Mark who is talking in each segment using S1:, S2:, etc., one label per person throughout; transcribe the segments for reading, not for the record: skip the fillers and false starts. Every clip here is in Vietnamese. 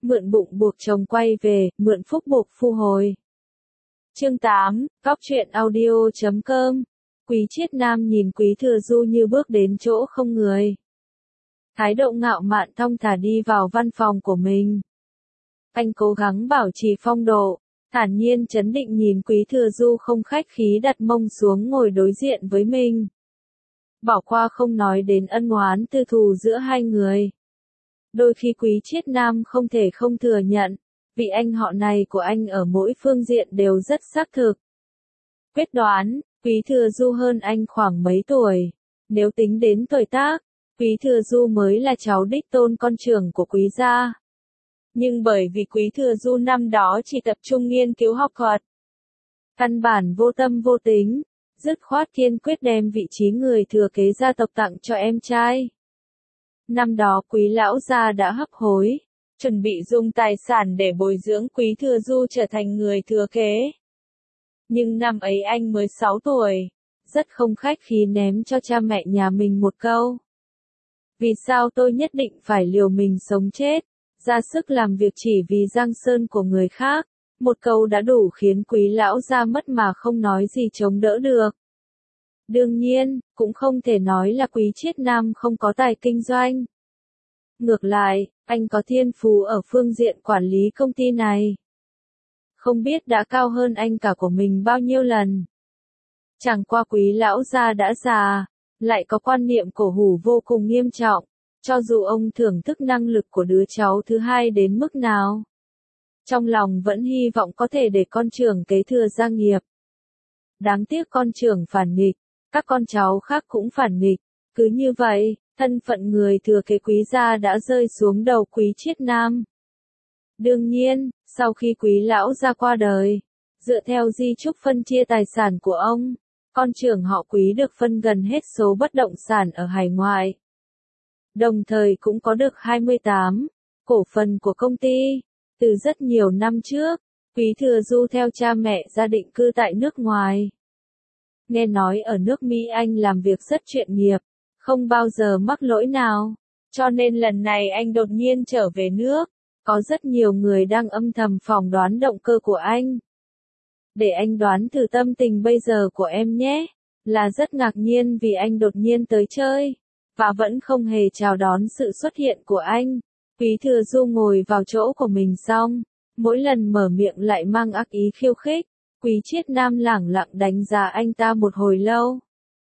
S1: mượn bụng buộc chồng quay về, mượn phúc buộc phu hồi. Chương 8, Góc truyện audio.com. Quý Triết Nam nhìn Quý Thừa Du như bước đến chỗ không người. Thái độ ngạo mạn thong thả đi vào văn phòng của mình. Anh cố gắng bảo trì phong độ, thản nhiên trấn định nhìn Quý Thừa Du không khách khí đặt mông xuống ngồi đối diện với mình. Bỏ qua không nói đến ân oán tư thù giữa hai người. Đôi khi Quý Triết Nam không thể không thừa nhận, vị anh họ này của anh ở mỗi phương diện đều rất xác thực. Quyết đoán, Quý Thừa Du hơn anh khoảng mấy tuổi. Nếu tính đến tuổi tác, Quý Thừa Du mới là cháu đích tôn con trưởng của Quý gia. Nhưng bởi vì Quý Thừa Du năm đó chỉ tập trung nghiên cứu học thuật, căn bản vô tâm vô tính, dứt khoát kiên quyết đem vị trí người thừa kế gia tộc tặng cho em trai. Năm đó Quý lão gia đã hấp hối, chuẩn bị dùng tài sản để bồi dưỡng Quý Thừa Du trở thành người thừa kế. Nhưng năm ấy anh mới 6 tuổi, rất không khách khí ném cho cha mẹ nhà mình một câu. Vì sao tôi nhất định phải liều mình sống chết, ra sức làm việc chỉ vì giang sơn của người khác, một câu đã đủ khiến Quý lão gia mất mà không nói gì chống đỡ được. Đương nhiên, cũng không thể nói là Quý Triết Nam không có tài kinh doanh. Ngược lại, anh có thiên phú ở phương diện quản lý công ty này. Không biết đã cao hơn anh cả của mình bao nhiêu lần. Chẳng qua Quý lão gia đã già, lại có quan niệm cổ hủ vô cùng nghiêm trọng, cho dù ông thưởng thức năng lực của đứa cháu thứ hai đến mức nào. Trong lòng vẫn hy vọng có thể để con trưởng kế thừa gia nghiệp. Đáng tiếc con trưởng phản nghịch, các con cháu khác cũng phản nghịch, cứ như vậy, thân phận người thừa kế Quý gia đã rơi xuống đầu Quý Triết Nam. Đương nhiên, sau khi Quý lão gia qua đời, dựa theo di chúc phân chia tài sản của ông, con trưởng họ Quý được phân gần hết số bất động sản ở hải ngoại. Đồng thời cũng có được 28 cổ phần của công ty. Từ rất nhiều năm trước, Quý Thừa Du theo cha mẹ ra định cư tại nước ngoài. Nghe nói ở nước Mỹ anh làm việc rất chuyên nghiệp, không bao giờ mắc lỗi nào, cho nên lần này anh đột nhiên trở về nước, có rất nhiều người đang âm thầm phỏng đoán động cơ của anh. Để anh đoán thử tâm tình bây giờ của em nhé, là rất ngạc nhiên vì anh đột nhiên tới chơi, và vẫn không hề chào đón sự xuất hiện của anh. Quý Thừa Du ngồi vào chỗ của mình xong, mỗi lần mở miệng lại mang ác ý khiêu khích. Quý Triết Nam lẳng lặng đánh giá anh ta một hồi lâu.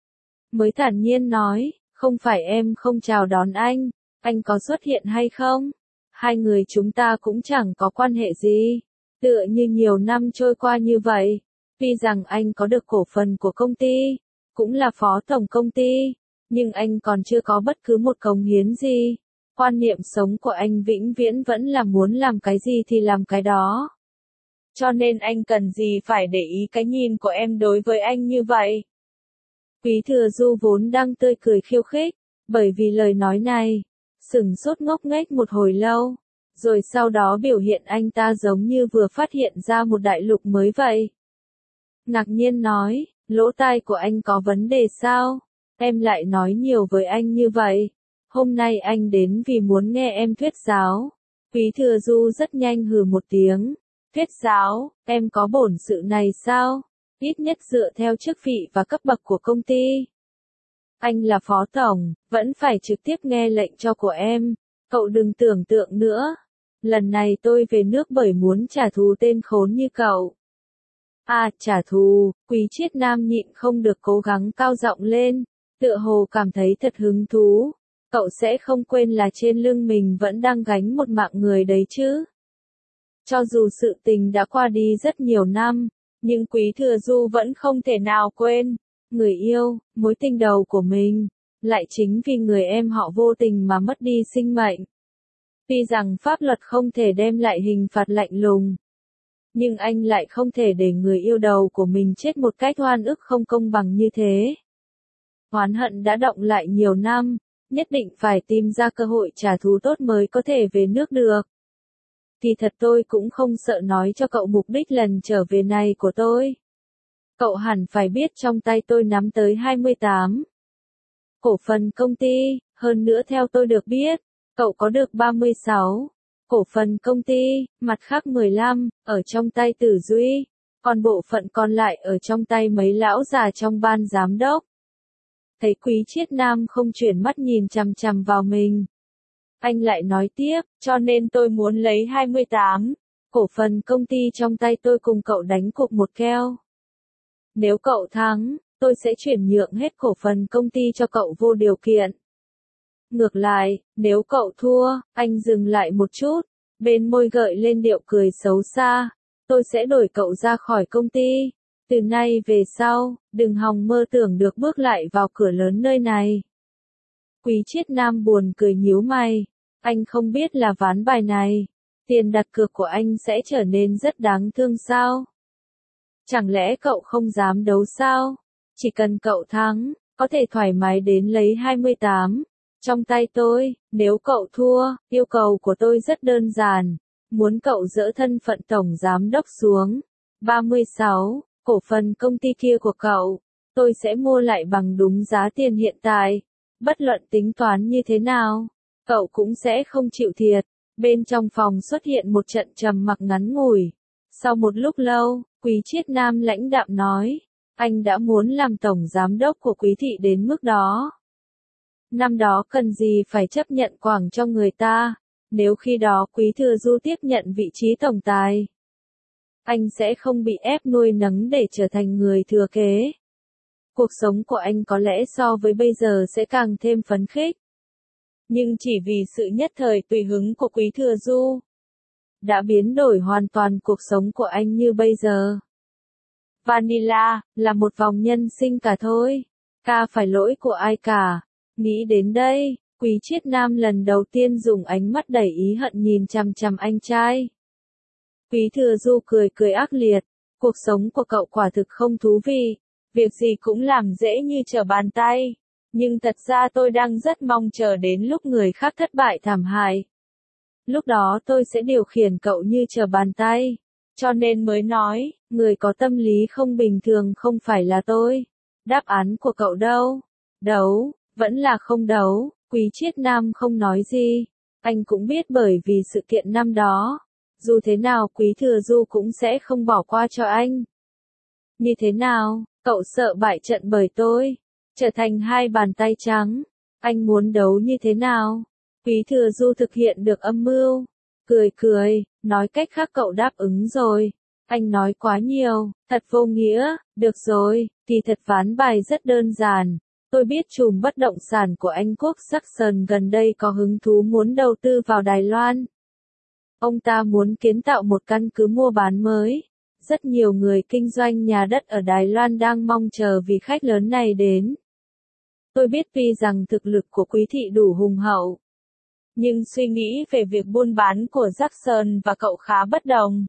S1: Mới thản nhiên nói, không phải em không chào đón anh có xuất hiện hay không? Hai người chúng ta cũng chẳng có quan hệ gì. Tựa như nhiều năm trôi qua như vậy, tuy rằng anh có được cổ phần của công ty, cũng là phó tổng công ty, nhưng anh còn chưa có bất cứ một cống hiến gì. Quan niệm sống của anh vĩnh viễn vẫn là muốn làm cái gì thì làm cái đó. Cho nên anh cần gì phải để ý cái nhìn của em đối với anh như vậy? Quý Thừa Du vốn đang tươi cười khiêu khích, bởi vì lời nói này, sửng sốt ngốc nghếch một hồi lâu, rồi sau đó biểu hiện anh ta giống như vừa phát hiện ra một đại lục mới vậy. Ngạc nhiên nói, lỗ tai của anh có vấn đề sao? Em lại nói nhiều với anh như vậy. Hôm nay anh đến vì muốn nghe em thuyết giáo. Quý Thừa Du rất nhanh hừ một tiếng. Thuyết giáo, em có bổn sự này sao? Ít nhất dựa theo chức vị và cấp bậc của công ty. Anh là phó tổng, vẫn phải trực tiếp nghe lệnh cho của em. Cậu đừng tưởng tượng nữa. Lần này tôi về nước bởi muốn trả thù tên khốn như cậu. À, trả thù, Quý Triết Nam nhịn không được cố gắng cao giọng lên, tựa hồ cảm thấy thật hứng thú. Cậu sẽ không quên là trên lưng mình vẫn đang gánh một mạng người đấy chứ. Cho dù sự tình đã qua đi rất nhiều năm, nhưng Quý Thừa Du vẫn không thể nào quên. Người yêu, mối tình đầu của mình, lại chính vì người em họ vô tình mà mất đi sinh mệnh. Tuy rằng pháp luật không thể đem lại hình phạt lạnh lùng, nhưng anh lại không thể để người yêu đầu của mình chết một cách oan ức không công bằng như thế. Oán hận đã động lại nhiều năm, nhất định phải tìm ra cơ hội trả thù tốt mới có thể về nước được. Thì thật tôi cũng không sợ nói cho cậu mục đích lần trở về này của tôi. Cậu hẳn phải biết trong tay tôi nắm tới 28 cổ phần công ty, hơn nữa theo tôi được biết, cậu có được 36 cổ phần công ty, mặt khác 15, ở trong tay Tử Duy, còn bộ phận còn lại ở trong tay mấy lão già trong ban giám đốc. Thấy Quý Triết Nam không chuyển mắt nhìn chằm chằm vào mình. Anh lại nói tiếp, cho nên tôi muốn lấy 28, cổ phần công ty trong tay tôi cùng cậu đánh cuộc một keo. Nếu cậu thắng, tôi sẽ chuyển nhượng hết cổ phần công ty cho cậu vô điều kiện. Ngược lại, nếu cậu thua, anh dừng lại một chút, bên môi gợi lên điệu cười xấu xa, tôi sẽ đuổi cậu ra khỏi công ty. Từ nay về sau, đừng hòng mơ tưởng được bước lại vào cửa lớn nơi này. Quý Triết Nam buồn cười nhíu mày, anh không biết là ván bài này, tiền đặt cược của anh sẽ trở nên rất đáng thương sao? Chẳng lẽ cậu không dám đấu sao? Chỉ cần cậu thắng, có thể thoải mái đến lấy 28. Trong tay tôi, nếu cậu thua, yêu cầu của tôi rất đơn giản, muốn cậu dỡ thân phận tổng giám đốc xuống. 36, cổ phần công ty kia của cậu, tôi sẽ mua lại bằng đúng giá tiền hiện tại. Bất luận tính toán như thế nào, cậu cũng sẽ không chịu thiệt. Bên trong phòng xuất hiện một trận trầm mặc ngắn ngủi. Sau một lúc lâu, Quý Triết Nam lãnh đạm nói, anh đã muốn làm tổng giám đốc của Quý thị đến mức đó. Năm đó cần gì phải chấp nhận quảng cho người ta, nếu khi đó Quý Thừa Du tiếp nhận vị trí tổng tài. Anh sẽ không bị ép nuôi nấng để trở thành người thừa kế. Cuộc sống của anh có lẽ so với bây giờ sẽ càng thêm phấn khích. Nhưng chỉ vì sự nhất thời tùy hứng của Quý Thừa Du, đã biến đổi hoàn toàn cuộc sống của anh như bây giờ. Vanilla, là một vòng nhân sinh cả thôi. Ca phải lỗi của ai cả. Nghĩ đến đây, Quý Triết Nam lần đầu tiên dùng ánh mắt đầy ý hận nhìn chằm chằm anh trai. Quý Thừa Du cười cười ác liệt, cuộc sống của cậu quả thực không thú vị, việc gì cũng làm dễ như trở bàn tay. Nhưng thật ra tôi đang rất mong chờ đến lúc người khác thất bại thảm hại. Lúc đó tôi sẽ điều khiển cậu như trở bàn tay. Cho nên mới nói, người có tâm lý không bình thường không phải là tôi. Đáp án của cậu đâu? Đấu, vẫn là không đấu. Quý Triết Nam không nói gì. Anh cũng biết bởi vì sự kiện năm đó, dù thế nào Quý Thừa Du cũng sẽ không bỏ qua cho anh. Như thế nào, cậu sợ bại trận bởi tôi, trở thành hai bàn tay trắng. Anh muốn đấu như thế nào? Quý Thừa Du thực hiện được âm mưu. Cười cười, nói cách khác cậu đáp ứng rồi. Anh nói quá nhiều, thật vô nghĩa. Được rồi, kỳ thật ván bài rất đơn giản. Tôi biết chùm bất động sản của Anh Quốc Jackson gần đây có hứng thú muốn đầu tư vào Đài Loan. Ông ta muốn kiến tạo một căn cứ mua bán mới. Rất nhiều người kinh doanh nhà đất ở Đài Loan đang mong chờ vị khách lớn này đến. Tôi biết tuy rằng thực lực của Quý thị đủ hùng hậu, nhưng suy nghĩ về việc buôn bán của Jackson và cậu khá bất đồng.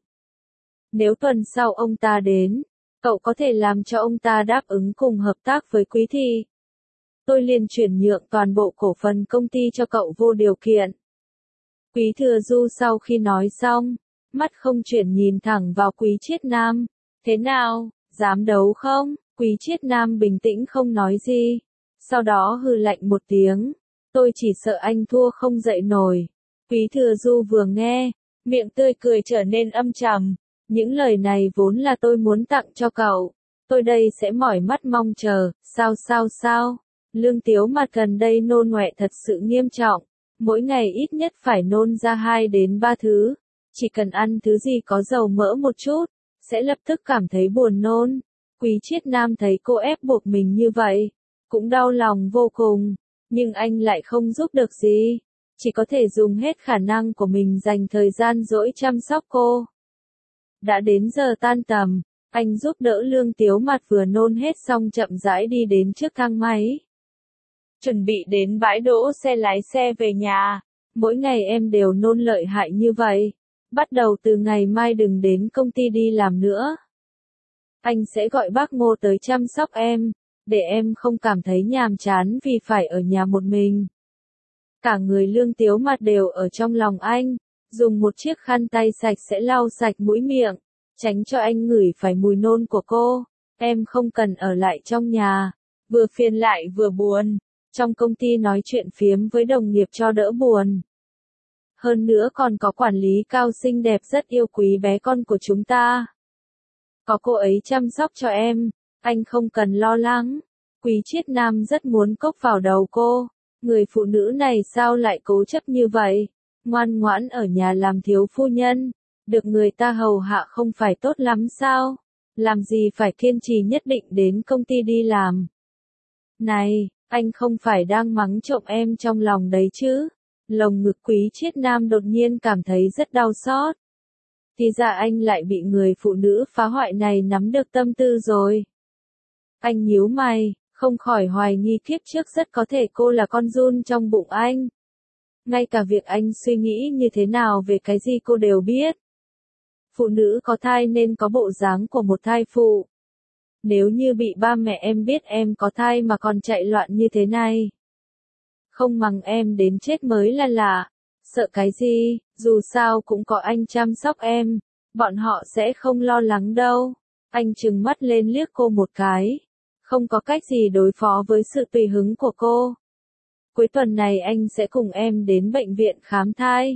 S1: Nếu tuần sau ông ta đến, cậu có thể làm cho ông ta đáp ứng cùng hợp tác với Quý thị. Tôi liền chuyển nhượng toàn bộ cổ phần công ty cho cậu vô điều kiện. Quý Thừa Du sau khi nói xong, mắt không chuyển nhìn thẳng vào Quý Triết Nam. Thế nào, dám đấu không? Quý Triết Nam bình tĩnh không nói gì. Sau đó hừ lạnh một tiếng. Tôi chỉ sợ anh thua không dậy nổi. Quý Thừa Du vừa nghe, miệng tươi cười trở nên âm trầm. Những lời này vốn là tôi muốn tặng cho cậu. Tôi đây sẽ mỏi mắt mong chờ. Sao? Lương Tiếu Mặt gần đây nôn ngoẹ thật sự nghiêm trọng. Mỗi ngày ít nhất phải nôn ra 2 đến 3 thứ. Chỉ cần ăn thứ gì có dầu mỡ một chút, sẽ lập tức cảm thấy buồn nôn. Quý Triết Nam thấy cô ép buộc mình như vậy, cũng đau lòng vô cùng. Nhưng anh lại không giúp được gì. Chỉ có thể dùng hết khả năng của mình dành thời gian dỗi chăm sóc cô. Đã đến giờ tan tầm, anh giúp đỡ Lương Tiếu Mặt vừa nôn hết xong chậm rãi đi đến trước thang máy. Chuẩn bị đến bãi đỗ xe lái xe về nhà. Mỗi ngày em đều nôn lợi hại như vậy. Bắt đầu từ ngày mai đừng đến công ty đi làm nữa. Anh sẽ gọi bác Ngô tới chăm sóc em, để em không cảm thấy nhàm chán vì phải ở nhà một mình. Cả người Lương Tiếu Mặt đều ở trong lòng anh, dùng một chiếc khăn tay sạch sẽ lau sạch mũi miệng, tránh cho anh ngửi phải mùi nôn của cô. Em không cần ở lại trong nhà, vừa phiền lại vừa buồn. Trong công ty nói chuyện phiếm với đồng nghiệp cho đỡ buồn. Hơn nữa còn có quản lý cao xinh đẹp rất yêu quý bé con của chúng ta. Có cô ấy chăm sóc cho em, anh không cần lo lắng. Quý Triết Nam rất muốn cốc vào đầu cô. Người phụ nữ này sao lại cố chấp như vậy? Ngoan ngoãn ở nhà làm thiếu phu nhân, được người ta hầu hạ không phải tốt lắm sao? Làm gì phải kiên trì nhất định đến công ty đi làm? Này, anh không phải đang mắng trộm em trong lòng đấy chứ? Lồng ngực Quý Triết Nam đột nhiên cảm thấy rất đau xót. Thì ra anh lại bị người phụ nữ phá hoại này nắm được tâm tư rồi. Anh nhíu mày, không khỏi hoài nghi kiếp trước rất có thể cô là con giun trong bụng anh. Ngay cả việc anh suy nghĩ như thế nào về cái gì cô đều biết. Phụ nữ có thai nên có bộ dáng của một thai phụ. Nếu như bị ba mẹ em biết em có thai mà còn chạy loạn như thế này, không mắng em đến chết mới là lạ. Sợ cái gì, dù sao cũng có anh chăm sóc em, bọn họ sẽ không lo lắng đâu. Anh trừng mắt lên liếc cô một cái. Không có cách gì đối phó với sự tùy hứng của cô. Cuối tuần này anh sẽ cùng em đến bệnh viện khám thai.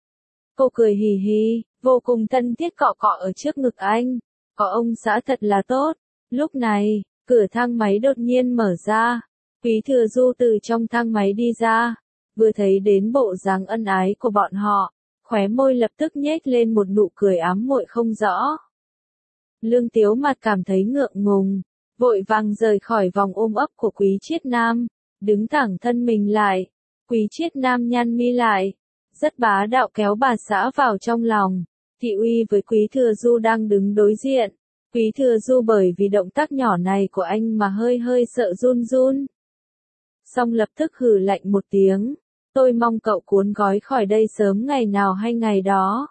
S1: Cô cười hì hì, vô cùng thân thiết cọ cọ ở trước ngực anh. Có ông xã thật là tốt. Lúc này, cửa thang máy đột nhiên mở ra. Quý Thừa Du từ trong thang máy đi ra. Vừa thấy đến bộ dáng ân ái của bọn họ, khóe môi lập tức nhếch lên một nụ cười ám muội không rõ. Lương Tiếu Mặt cảm thấy ngượng ngùng, vội vàng rời khỏi vòng ôm ấp của Quý Triết Nam, đứng thẳng thân mình lại. Quý Triết Nam nhăn mi lại, rất bá đạo kéo bà xã vào trong lòng, thị uy với Quý Thừa Du đang đứng đối diện. Quý Thừa Du bởi vì động tác nhỏ này của anh mà hơi hơi sợ run run. Xong lập tức hừ lạnh một tiếng. Tôi mong cậu cuốn gói khỏi đây sớm ngày nào hay ngày đó.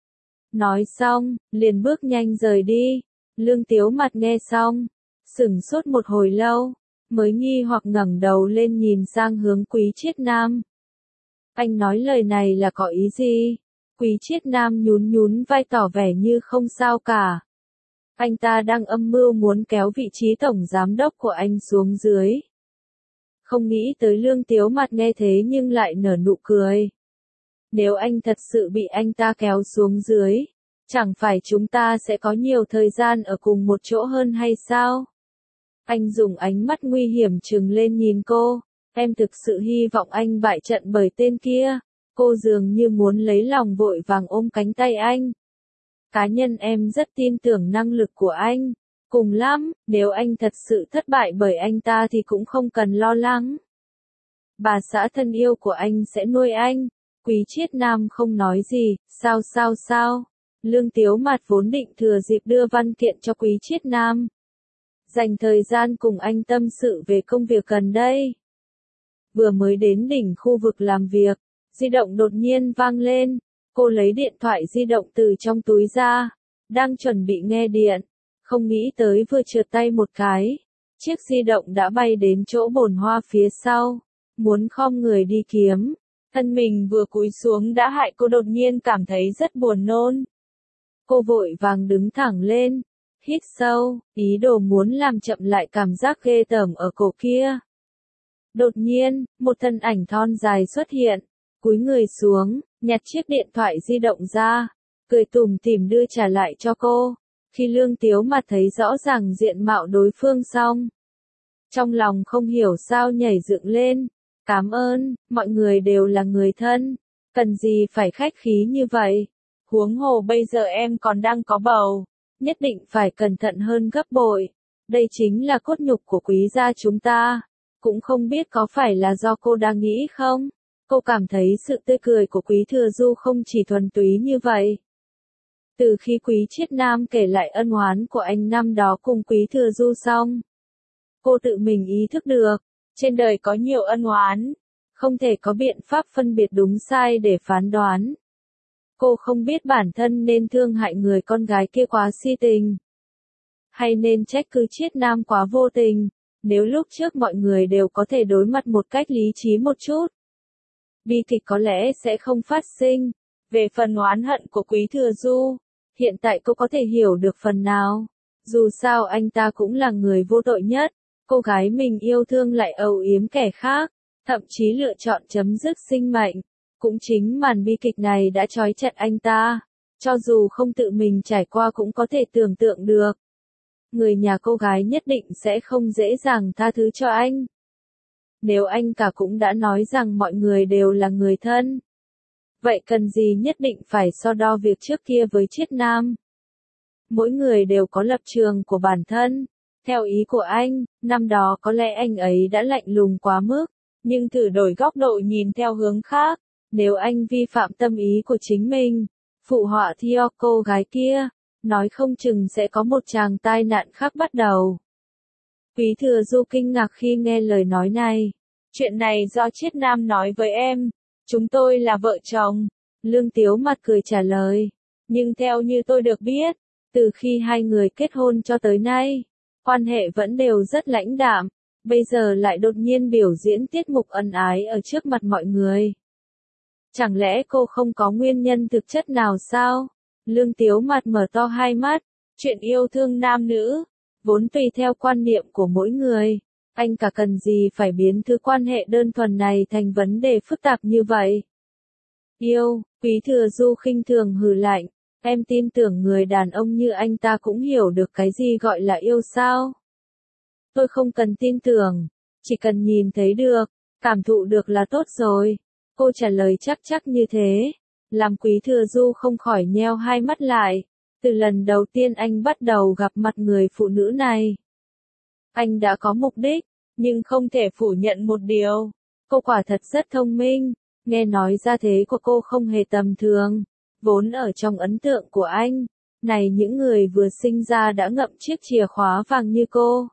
S1: Nói xong, liền bước nhanh rời đi. Lương Tiếu Mặt nghe xong, sửng sốt một hồi lâu, mới nghi hoặc ngẩng đầu lên nhìn sang hướng Quý Triết Nam. Anh nói lời này là có ý gì? Quý Triết Nam nhún nhún vai tỏ vẻ như không sao cả. Anh ta đang âm mưu muốn kéo vị trí tổng giám đốc của anh xuống dưới. Không nghĩ tới Lương Tiếu Mặt nghe thế nhưng lại nở nụ cười. Nếu anh thật sự bị anh ta kéo xuống dưới, chẳng phải chúng ta sẽ có nhiều thời gian ở cùng một chỗ hơn hay sao? Anh dùng ánh mắt nguy hiểm trừng lên nhìn cô. Em thực sự hy vọng anh bại trận bởi tên kia. Cô dường như muốn lấy lòng vội vàng ôm cánh tay anh. Cá nhân em rất tin tưởng năng lực của anh. Cùng lắm, nếu anh thật sự thất bại bởi anh ta thì cũng không cần lo lắng. Bà xã thân yêu của anh sẽ nuôi anh. Quý Triết Nam không nói gì, sao. Lương Tiếu Mặt vốn định thừa dịp đưa văn kiện cho Quý Triết Nam. Dành thời gian cùng anh tâm sự về công việc gần đây. Vừa mới đến đỉnh khu vực làm việc, di động đột nhiên vang lên. Cô lấy điện thoại di động từ trong túi ra, đang chuẩn bị nghe điện. Không nghĩ tới vừa trượt tay một cái, chiếc di động đã bay đến chỗ bồn hoa phía sau, muốn khom người đi kiếm. Thân mình vừa cúi xuống đã hại cô đột nhiên cảm thấy rất buồn nôn. Cô vội vàng đứng thẳng lên, hít sâu, ý đồ muốn làm chậm lại cảm giác ghê tởm ở cổ kia. Đột nhiên, một thân ảnh thon dài xuất hiện, cúi người xuống, nhặt chiếc điện thoại di động ra, cười tủm tỉm đưa trả lại cho cô. Khi Lương Tiếu Mặt thấy rõ ràng diện mạo đối phương xong, trong lòng không hiểu sao nhảy dựng lên. Cảm ơn, mọi người đều là người thân, cần gì phải khách khí như vậy. Huống hồ bây giờ em còn đang có bầu, nhất định phải cẩn thận hơn gấp bội. Đây chính là cốt nhục của Quý gia chúng ta. Cũng không biết có phải là do cô đang nghĩ không? Cô cảm thấy sự tươi cười của Quý Thừa Du không chỉ thuần túy như vậy. Từ khi Quý Triết Nam kể lại ân oán của anh năm đó cùng Quý Thừa Du xong, cô tự mình ý thức được, trên đời có nhiều ân oán, không thể có biện pháp phân biệt đúng sai để phán đoán. Cô không biết bản thân nên thương hại người con gái kia quá si tình, hay nên trách cứ Triết Nam quá vô tình. Nếu lúc trước mọi người đều có thể đối mặt một cách lý trí một chút, bi kịch có lẽ sẽ không phát sinh. Về phần oán hận của Quý Thừa Du, hiện tại cô có thể hiểu được phần nào. Dù sao anh ta cũng là người vô tội nhất. Cô gái mình yêu thương lại âu yếm kẻ khác, thậm chí lựa chọn chấm dứt sinh mệnh. Cũng chính màn bi kịch này đã trói chặt anh ta. Cho dù không tự mình trải qua cũng có thể tưởng tượng được. Người nhà cô gái nhất định sẽ không dễ dàng tha thứ cho anh. Nếu anh cả cũng đã nói rằng mọi người đều là người thân. Vậy cần gì nhất định phải so đo việc trước kia với Triết Nam? Mỗi người đều có lập trường của bản thân. Theo ý của anh, năm đó có lẽ anh ấy đã lạnh lùng quá mức, nhưng thử đổi góc độ nhìn theo hướng khác. Nếu anh vi phạm tâm ý của chính mình, phụ họa theo cô gái kia, nói không chừng sẽ có một tràng tai nạn khác bắt đầu. Quý Thừa Du kinh ngạc khi nghe lời nói này. Chuyện này do Triết Nam nói với em. Chúng tôi là vợ chồng. Lương Tiếu mặt cười trả lời. Nhưng theo như tôi được biết, từ khi hai người kết hôn cho tới nay, quan hệ vẫn đều rất lãnh đạm. Bây giờ lại đột nhiên biểu diễn tiết mục ân ái ở trước mặt mọi người. Chẳng lẽ cô không có nguyên nhân thực chất nào sao? Lương Tiếu mặt mở to hai mắt. Chuyện yêu thương nam nữ, vốn tùy theo quan niệm của mỗi người. Anh cả cần gì phải biến thứ quan hệ đơn thuần này thành vấn đề phức tạp như vậy? Yêu, Quý Thừa Du khinh thường hừ lạnh. Em tin tưởng người đàn ông như anh ta cũng hiểu được cái gì gọi là yêu sao? Tôi không cần tin tưởng, chỉ cần nhìn thấy được, cảm thụ được là tốt rồi. Cô trả lời chắc như thế, làm Quý Thừa Du không khỏi nheo hai mắt lại. Từ lần đầu tiên anh bắt đầu gặp mặt người phụ nữ này, anh đã có mục đích, nhưng không thể phủ nhận một điều. Cô quả thật rất thông minh, nghe nói ra thế của cô không hề tầm thường. Vốn ở trong ấn tượng của anh, này những người vừa sinh ra đã ngậm chiếc chìa khóa vàng như cô.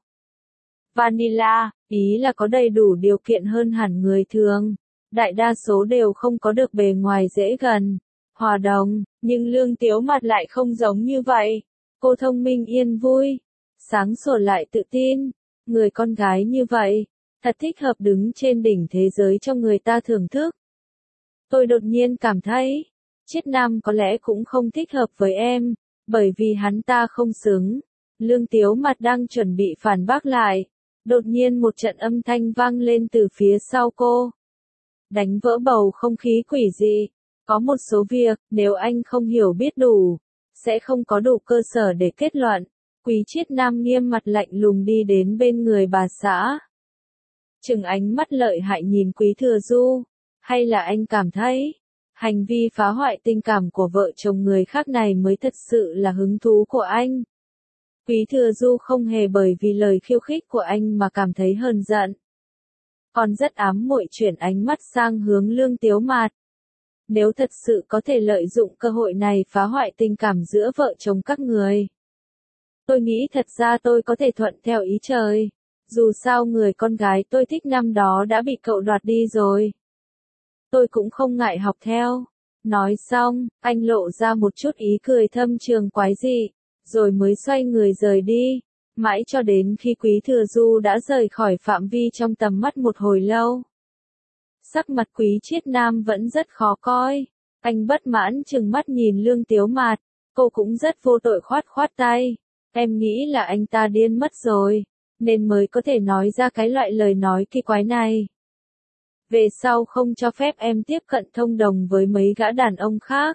S1: Vanilla, ý là có đầy đủ điều kiện hơn hẳn người thường. Đại đa số đều không có được bề ngoài dễ gần, hòa đồng, nhưng Lương Tiếu mặt lại không giống như vậy. Cô thông minh yên vui, sáng sủa lại tự tin. Người con gái như vậy, thật thích hợp đứng trên đỉnh thế giới cho người ta thưởng thức. Tôi đột nhiên cảm thấy, Triết Nam có lẽ cũng không thích hợp với em, bởi vì hắn ta không xứng. Lương Tiếu mặt đang chuẩn bị phản bác lại. Đột nhiên một trận âm thanh vang lên từ phía sau cô. Đánh vỡ bầu không khí quỷ dị. Có một số việc, nếu anh không hiểu biết đủ, sẽ không có đủ cơ sở để kết luận. Quý Triết Nam nghiêm mặt lạnh lùng đi đến bên người bà xã. Trừng ánh mắt lợi hại nhìn Quý Thừa Du. Hay là anh cảm thấy, hành vi phá hoại tình cảm của vợ chồng người khác này mới thật sự là hứng thú của anh? Quý Thừa Du không hề bởi vì lời khiêu khích của anh mà cảm thấy hờn giận. Còn rất ám muội chuyển ánh mắt sang hướng Lương Tiếu Mạt. Nếu thật sự có thể lợi dụng cơ hội này phá hoại tình cảm giữa vợ chồng các người, tôi nghĩ thật ra tôi có thể thuận theo ý trời. Dù sao người con gái tôi thích năm đó đã bị cậu đoạt đi rồi. Tôi cũng không ngại học theo. Nói xong, anh lộ ra một chút ý cười thâm trường quái dị, rồi mới xoay người rời đi. Mãi cho đến khi Quý Thừa Du đã rời khỏi phạm vi trong tầm mắt một hồi lâu. Sắc mặt Quý Triết Nam vẫn rất khó coi. Anh bất mãn trừng mắt nhìn Lương Tiếu Mạt. Cô cũng rất vô tội khoát khoát tay. Em nghĩ là anh ta điên mất rồi, nên mới có thể nói ra cái loại lời nói kỳ quái này. Về sau không cho phép em tiếp cận thông đồng với mấy gã đàn ông khác.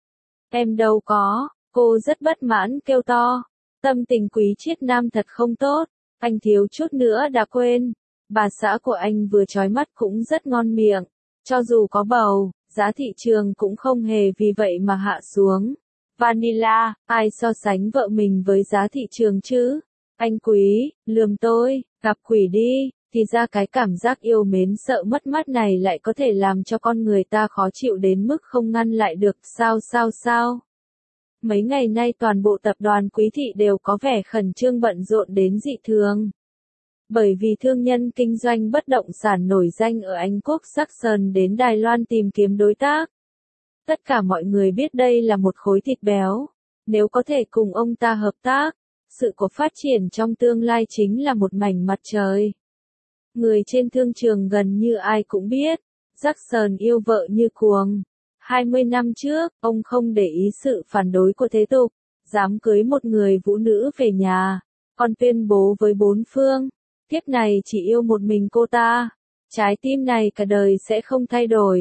S1: Em đâu có, cô rất bất mãn kêu to. Tâm tình Quý Triết Nam thật không tốt, anh thiếu chút nữa đã quên. Bà xã của anh vừa chói mắt cũng rất ngon miệng. Cho dù có bầu, giá thị trường cũng không hề vì vậy mà hạ xuống. Vanilla, ai so sánh vợ mình với giá thị trường chứ? Anh Quý, lườm tôi, gặp quỷ đi. Thì ra cái cảm giác yêu mến sợ mất mát này lại có thể làm cho con người ta khó chịu đến mức không ngăn lại được, sao? Mấy ngày nay toàn bộ tập đoàn Quý thị đều có vẻ khẩn trương bận rộn đến dị thường. Bởi vì thương nhân kinh doanh bất động sản nổi danh ở Anh Quốc Saxon đến Đài Loan tìm kiếm đối tác. Tất cả mọi người biết đây là một khối thịt béo. Nếu có thể cùng ông ta hợp tác, sự của phát triển trong tương lai chính là một mảnh mặt trời. Người trên thương trường gần như ai cũng biết, Jackson yêu vợ như cuồng. 20 năm trước, ông không để ý sự phản đối của thế tục, dám cưới một người vũ nữ về nhà, còn tuyên bố với bốn phương, kiếp này chỉ yêu một mình cô ta, trái tim này cả đời sẽ không thay đổi.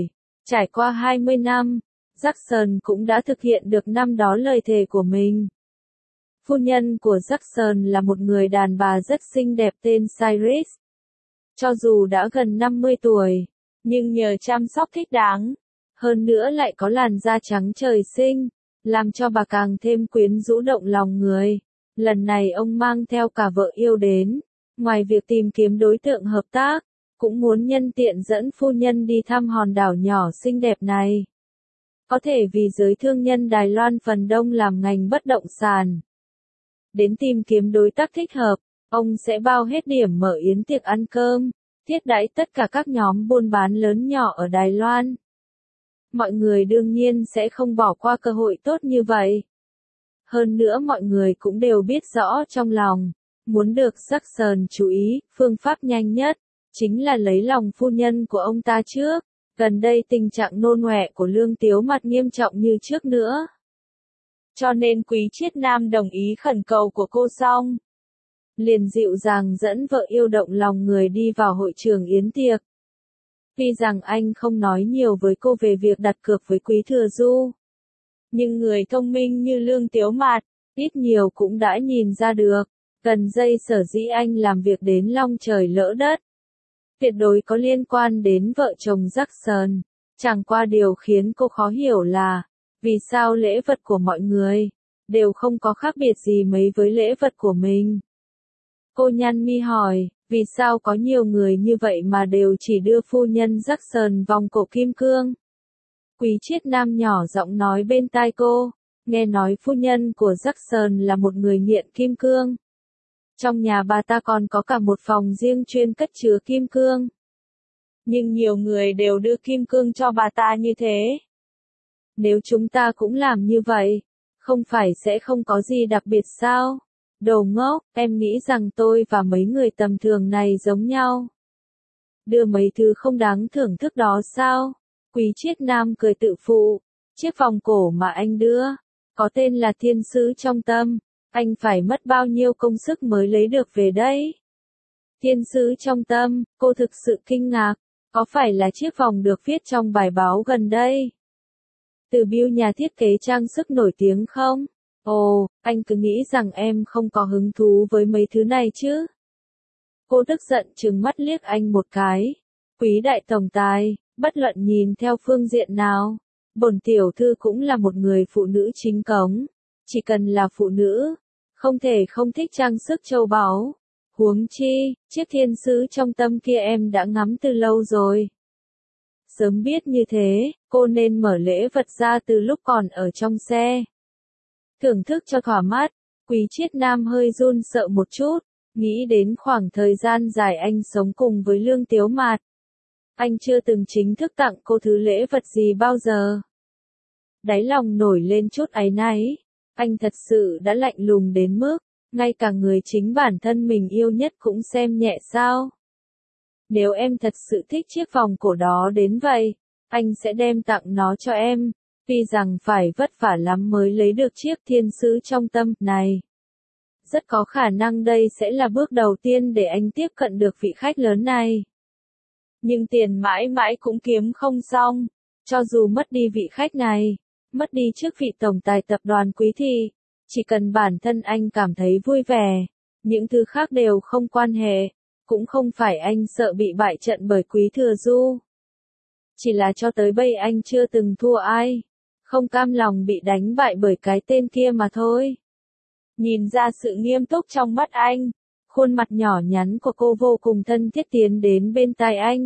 S1: Trải qua 20 năm, Jackson cũng đã thực hiện được năm đó lời thề của mình. Phu nhân của Jackson là một người đàn bà rất xinh đẹp tên Cyrus. Cho dù đã gần 50 tuổi, nhưng nhờ chăm sóc thích đáng, hơn nữa lại có làn da trắng trời sinh, làm cho bà càng thêm quyến rũ động lòng người. Lần này ông mang theo cả vợ yêu đến, ngoài việc tìm kiếm đối tượng hợp tác, cũng muốn nhân tiện dẫn phu nhân đi thăm hòn đảo nhỏ xinh đẹp này. Có thể vì giới thương nhân Đài Loan phần đông làm ngành bất động sản. Đến tìm kiếm đối tác thích hợp, ông sẽ bao hết điểm mở yến tiệc ăn cơm, thiết đãi tất cả các nhóm buôn bán lớn nhỏ ở Đài Loan. Mọi người đương nhiên sẽ không bỏ qua cơ hội tốt như vậy. Hơn nữa mọi người cũng đều biết rõ trong lòng, muốn được Jackson chú ý, phương pháp nhanh nhất, chính là lấy lòng phu nhân của ông ta trước. Gần đây tình trạng nôn ọe của Lương Tiếu Mặt nghiêm trọng như trước nữa. Cho nên Quý Triết Nam đồng ý khẩn cầu của cô xong. Liền dịu dàng dẫn vợ yêu động lòng người đi vào hội trường yến tiệc. Tuy rằng anh không nói nhiều với cô về việc đặt cược với Quý Thừa Du. Nhưng người thông minh như Lương Tiếu Mạt, ít nhiều cũng đã nhìn ra được, gần đây sở dĩ anh làm việc đến long trời lỡ đất. Tuyệt đối có liên quan đến vợ chồng Jackson. Chẳng qua điều khiến cô khó hiểu là, vì sao lễ vật của mọi người đều không có khác biệt gì mấy với lễ vật của mình. Cô nhăn mi hỏi, vì sao có nhiều người như vậy mà đều chỉ đưa phu nhân Jackson vòng cổ kim cương? Quý Triết Nam nhỏ giọng nói bên tai cô, nghe nói phu nhân của Jackson là một người nghiện kim cương. Trong nhà bà ta còn có cả một phòng riêng chuyên cất chứa kim cương. Nhưng nhiều người đều đưa kim cương cho bà ta như thế. Nếu chúng ta cũng làm như vậy, không phải sẽ không có gì đặc biệt sao? Đồ ngốc, em nghĩ rằng tôi và mấy người tầm thường này giống nhau. Đưa mấy thứ không đáng thưởng thức đó sao? Quý Triết Nam cười tự phụ. Chiếc vòng cổ mà anh đưa, có tên là Thiên Sứ Trong Tâm. Anh phải mất bao nhiêu công sức mới lấy được về đấy? Thiên Sứ Trong Tâm, cô thực sự kinh ngạc. Có phải là chiếc vòng được viết trong bài báo gần đây? Từ Bill nhà thiết kế trang sức nổi tiếng không? Ồ, anh cứ nghĩ rằng em không có hứng thú với mấy thứ này chứ? Cô tức giận trừng mắt liếc anh một cái. Quý đại tổng tài, bất luận nhìn theo phương diện nào, bổn tiểu thư cũng là một người phụ nữ chính cống. Chỉ cần là phụ nữ, không thể không thích trang sức châu báu. Huống chi, chiếc Thiên Sứ Trong Tâm kia em đã ngắm từ lâu rồi. Sớm biết như thế, cô nên mở lễ vật ra từ lúc còn ở trong xe. Thưởng thức cho thỏa mắt, Quý Triết Nam hơi run sợ một chút, nghĩ đến khoảng thời gian dài anh sống cùng với Lương Tiếu Mạt. Anh chưa từng chính thức tặng cô thứ lễ vật gì bao giờ. Đáy lòng nổi lên chút áy náy, anh thật sự đã lạnh lùng đến mức, ngay cả người chính bản thân mình yêu nhất cũng xem nhẹ sao. Nếu em thật sự thích chiếc vòng cổ đó đến vậy, anh sẽ đem tặng nó cho em. Tuy rằng phải vất vả lắm mới lấy được chiếc Thiên Sứ Trong Tâm này. Rất có khả năng đây sẽ là bước đầu tiên để anh tiếp cận được vị khách lớn này. Nhưng tiền mãi mãi cũng kiếm không xong. Cho dù mất đi vị khách này, mất đi chức vị tổng tài tập đoàn Quý Thị, chỉ cần bản thân anh cảm thấy vui vẻ, những thứ khác đều không quan hệ. Cũng không phải anh sợ bị bại trận bởi Quý Thừa Du. Chỉ là cho tới bây anh chưa từng thua ai. Không cam lòng bị đánh bại bởi cái tên kia mà thôi. Nhìn ra sự nghiêm túc trong mắt anh, khuôn mặt nhỏ nhắn của cô vô cùng thân thiết tiến đến bên tai anh.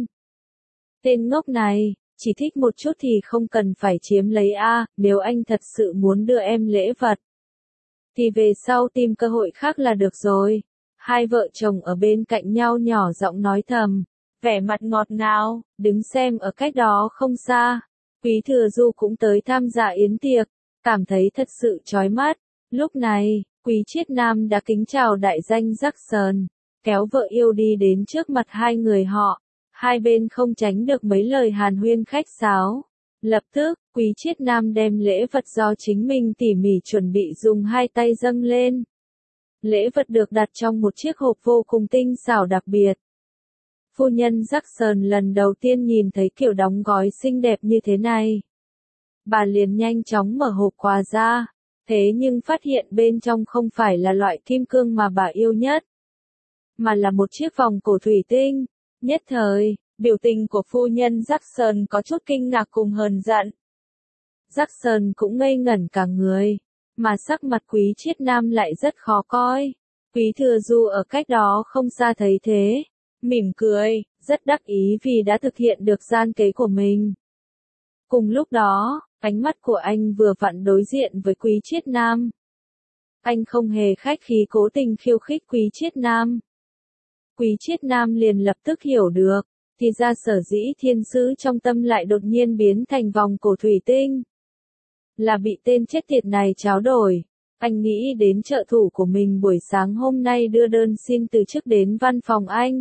S1: Tên ngốc này, chỉ thích một chút thì không cần phải chiếm lấy a, nếu anh thật sự muốn đưa em lễ vật, thì về sau tìm cơ hội khác là được rồi. Hai vợ chồng ở bên cạnh nhau nhỏ giọng nói thầm, vẻ mặt ngọt ngào, đứng xem ở cách đó không xa. Quý Thừa Du cũng tới tham gia yến tiệc, cảm thấy thật sự chói mắt. Lúc này, Quý Triết Nam đã kính chào đại danh Jackson, kéo vợ yêu đi đến trước mặt hai người họ. Hai bên không tránh được mấy lời hàn huyên khách sáo. Lập tức, Quý Triết Nam đem lễ vật do chính mình tỉ mỉ chuẩn bị dùng hai tay dâng lên. Lễ vật được đặt trong một chiếc hộp vô cùng tinh xảo đặc biệt. Phu nhân Jackson lần đầu tiên nhìn thấy kiểu đóng gói xinh đẹp như thế này. Bà liền nhanh chóng mở hộp quà ra, thế nhưng phát hiện bên trong không phải là loại kim cương mà bà yêu nhất, mà là một chiếc vòng cổ thủy tinh. Nhất thời, biểu tình của phu nhân Jackson có chút kinh ngạc cùng hờn giận. Jackson cũng ngây ngẩn cả người, mà sắc mặt Quý Triết Nam lại rất khó coi. Quý Thừa Du ở cách đó không xa thấy thế, mỉm cười, rất đắc ý vì đã thực hiện được gian kế của mình. Cùng lúc đó, ánh mắt của anh vừa vặn đối diện với Quý Triết Nam. Anh không hề khách khí cố tình khiêu khích Quý Triết Nam. Quý Triết Nam liền lập tức hiểu được, thì ra sở dĩ thiên sứ trong tâm lại đột nhiên biến thành vòng cổ thủy tinh. Là bị tên chết tiệt này tráo đổi. Anh nghĩ đến trợ thủ của mình buổi sáng hôm nay đưa đơn xin từ chức đến văn phòng anh.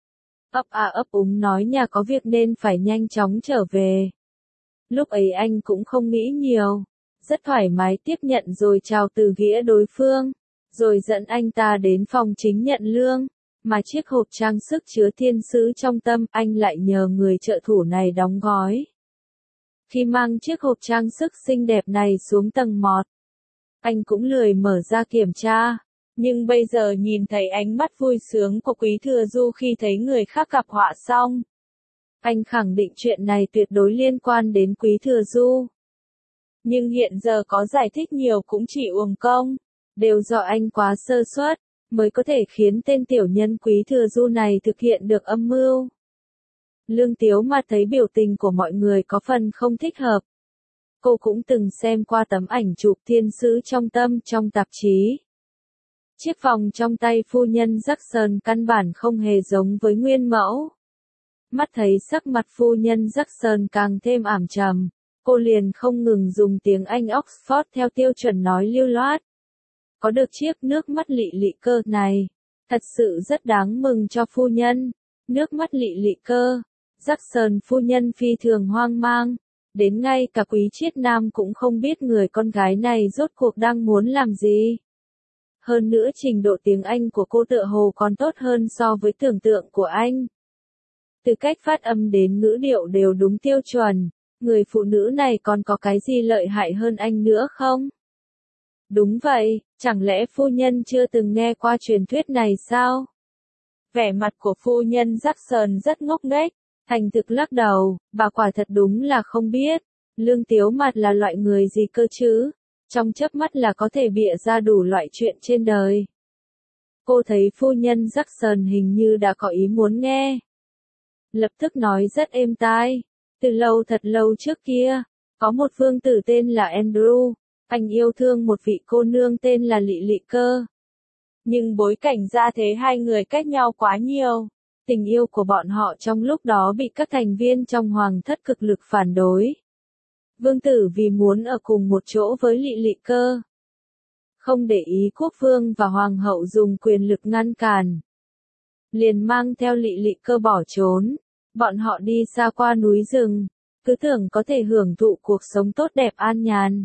S1: Ấp úng nói nhà có việc nên phải nhanh chóng trở về. Lúc ấy anh cũng không nghĩ nhiều, rất thoải mái tiếp nhận rồi chào từ nghĩa đối phương, rồi dẫn anh ta đến phòng chính nhận lương, mà chiếc hộp trang sức chứa thiên sứ trong tâm anh lại nhờ người trợ thủ này đóng gói. Khi mang chiếc hộp trang sức xinh đẹp này xuống tầng mọt, anh cũng lười mở ra kiểm tra, nhưng bây giờ nhìn thấy ánh mắt vui sướng của Quý Thừa Du khi thấy người khác gặp họa xong. Anh khẳng định chuyện này tuyệt đối liên quan đến Quý Thừa Du. Nhưng hiện giờ có giải thích nhiều cũng chỉ uổng công, đều do anh quá sơ suất, mới có thể khiến tên tiểu nhân Quý Thừa Du này thực hiện được âm mưu. Lương Tiếu mà thấy biểu tình của mọi người có phần không thích hợp. Cô cũng từng xem qua tấm ảnh chụp thiên sứ trong tâm trong tạp chí. Chiếc vòng trong tay phu nhân Jackson căn bản không hề giống với nguyên mẫu. Mắt thấy sắc mặt phu nhân Jackson càng thêm ảm trầm, cô liền không ngừng dùng tiếng Anh Oxford theo tiêu chuẩn nói lưu loát. Có được chiếc nước mắt lị lị cơ này, thật sự rất đáng mừng cho phu nhân. Nước mắt lị lị cơ, Jackson phu nhân phi thường hoang mang, đến ngay cả Quý Triết Nam cũng không biết người con gái này rốt cuộc đang muốn làm gì. Hơn nữa trình độ tiếng Anh của cô tựa hồ còn tốt hơn so với tưởng tượng của anh. Từ cách phát âm đến ngữ điệu đều đúng tiêu chuẩn, người phụ nữ này còn có cái gì lợi hại hơn anh nữa không? Đúng vậy, chẳng lẽ phu nhân chưa từng nghe qua truyền thuyết này sao? Vẻ mặt của phu nhân Jackson rất ngốc nghếch, thành thực lắc đầu, bà quả thật đúng là không biết. Lương Tiếu Mặt là loại người gì cơ chứ? Trong chớp mắt là có thể bịa ra đủ loại chuyện trên đời. Cô thấy phu nhân Jackson hình như đã có ý muốn nghe. Lập tức nói rất êm tai. Từ lâu thật lâu trước kia, có một vương tử tên là Andrew, anh yêu thương một vị cô nương tên là Lị Lị Cơ. Nhưng bối cảnh gia thế hai người cách nhau quá nhiều, tình yêu của bọn họ trong lúc đó bị các thành viên trong hoàng thất cực lực phản đối. Vương tử vì muốn ở cùng một chỗ với Lị Lị Cơ, không để ý quốc vương và hoàng hậu dùng quyền lực ngăn cản, liền mang theo Lị Lị Cơ bỏ trốn. Bọn họ đi xa qua núi rừng, cứ tưởng có thể hưởng thụ cuộc sống tốt đẹp an nhàn.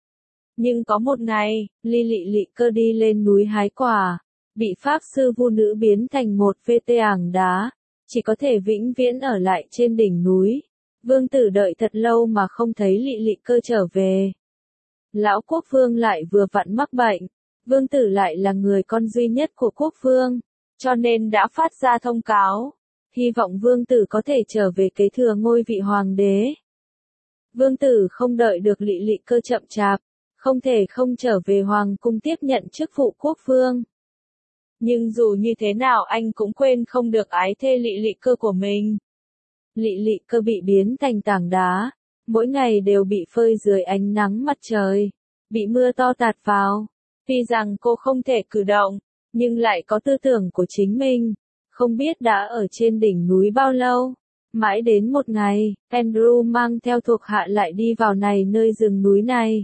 S1: Nhưng có một ngày, Lị Lị Cơ đi lên núi hái quả, bị pháp sư vu nữ biến thành một vê tê ảng đá, chỉ có thể vĩnh viễn ở lại trên đỉnh núi. Vương tử đợi thật lâu mà không thấy Lị Lị Cơ trở về. Lão quốc vương lại vừa vặn mắc bệnh, vương tử lại là người con duy nhất của quốc vương, cho nên đã phát ra thông cáo, hy vọng vương tử có thể trở về kế thừa ngôi vị hoàng đế. Vương tử không đợi được Lị Lị Cơ chậm chạp, không thể không trở về hoàng cung tiếp nhận chức vụ quốc vương. Nhưng dù như thế nào anh cũng quên không được ái thê Lị Lị Cơ của mình. Lị Lị Cơ bị biến thành tảng đá, mỗi ngày đều bị phơi dưới ánh nắng mặt trời, bị mưa to tạt vào. Tuy rằng cô không thể cử động, nhưng lại có tư tưởng của chính mình, không biết đã ở trên đỉnh núi bao lâu. Mãi đến một ngày, Andrew mang theo thuộc hạ lại đi vào nơi rừng núi này.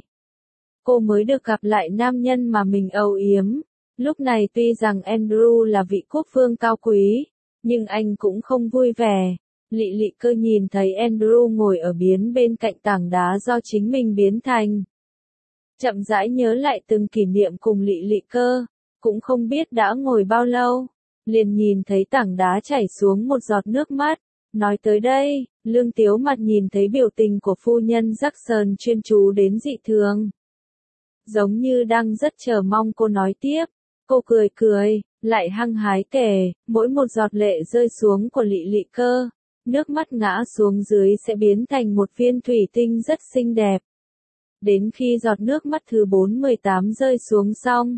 S1: Cô mới được gặp lại nam nhân mà mình âu yếm. Lúc này tuy rằng Andrew là vị quốc vương cao quý, nhưng anh cũng không vui vẻ. Lị Lị Cơ nhìn thấy Andrew ngồi ở bên cạnh tảng đá do chính mình biến thành. Chậm rãi nhớ lại từng kỷ niệm cùng Lị Lị Cơ, cũng không biết đã ngồi bao lâu. liền nhìn thấy tảng đá chảy xuống một giọt nước mắt. Nói tới đây, Lương Tiếu mặt nhìn thấy biểu tình của phu nhân Jackson chuyên chú đến dị thường. Giống như đang rất chờ mong cô nói tiếp. Cô cười cười, lại hăng hái kể, mỗi một giọt lệ rơi xuống của Lị Lị Cơ, nước mắt ngã xuống dưới sẽ biến thành một viên thủy tinh rất xinh đẹp. Đến khi giọt nước mắt thứ 418 rơi xuống xong,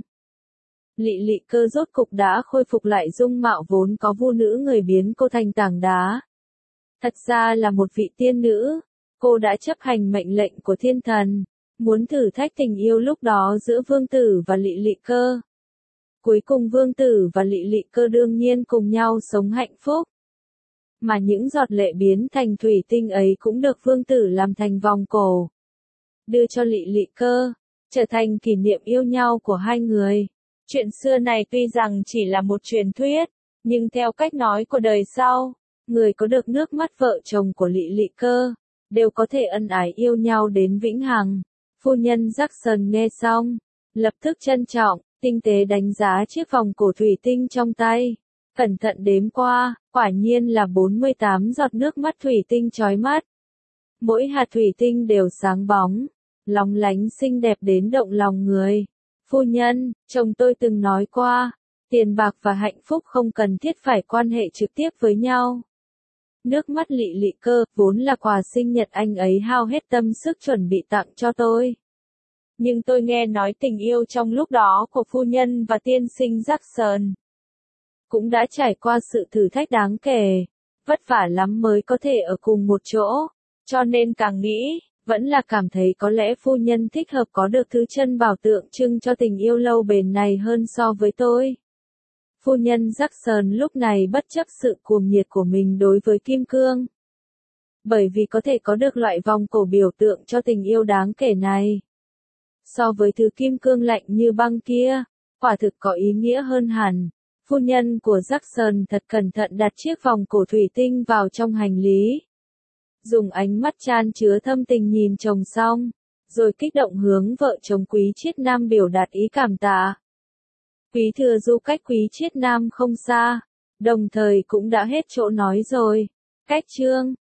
S1: Lị Lị Cơ rốt cục đã khôi phục lại dung mạo vốn có vu nữ người, biến cô thành tảng đá. Thật ra là một vị tiên nữ, cô đã chấp hành mệnh lệnh của thiên thần, muốn thử thách tình yêu lúc đó giữa vương tử và Lị Lị Cơ. Cuối cùng vương tử và Lị Lị Cơ đương nhiên cùng nhau sống hạnh phúc. Mà những giọt lệ biến thành thủy tinh ấy cũng được vương tử làm thành vòng cổ, đưa cho Lị Lị Cơ, trở thành kỷ niệm yêu nhau của hai người. Chuyện xưa này tuy rằng chỉ là một truyền thuyết, nhưng theo cách nói của đời sau, người có được nước mắt vợ chồng của Lị Lị Cơ, đều có thể ân ái yêu nhau đến vĩnh hằng. Phu nhân Jackson nghe xong, lập tức trân trọng, tinh tế đánh giá chiếc vòng cổ thủy tinh trong tay. Cẩn thận đếm qua, quả nhiên là 48 giọt nước mắt thủy tinh chói mắt. Mỗi hạt thủy tinh đều sáng bóng, lóng lánh xinh đẹp đến động lòng người. Phu nhân, chồng tôi từng nói qua, tiền bạc và hạnh phúc không cần thiết phải quan hệ trực tiếp với nhau. Nước mắt Lị Lị Cơ, vốn là quà sinh nhật anh ấy hao hết tâm sức chuẩn bị tặng cho tôi. Nhưng tôi nghe nói tình yêu trong lúc đó của phu nhân và tiên sinh Jackson cũng đã trải qua sự thử thách đáng kể, vất vả lắm mới có thể ở cùng một chỗ, cho nên càng nghĩ, vẫn là cảm thấy có lẽ phu nhân thích hợp có được thứ chân bảo tượng trưng cho tình yêu lâu bền này hơn so với tôi. Phu nhân Jackson lúc này bất chấp sự cuồng nhiệt của mình đối với kim cương. Bởi vì có thể có được loại vòng cổ biểu tượng cho tình yêu đáng kể này. So với thứ kim cương lạnh như băng kia, quả thực có ý nghĩa hơn hẳn. Phu nhân của Jackson thật cẩn thận đặt chiếc vòng cổ thủy tinh vào trong hành lý. Dùng ánh mắt chan chứa thâm tình nhìn chồng xong, rồi kích động hướng vợ chồng Quý Triết Nam biểu đạt ý cảm tạ. Quý Thừa Du cách Quý Triết Nam không xa, đồng thời cũng đã hết chỗ nói rồi. Cách chương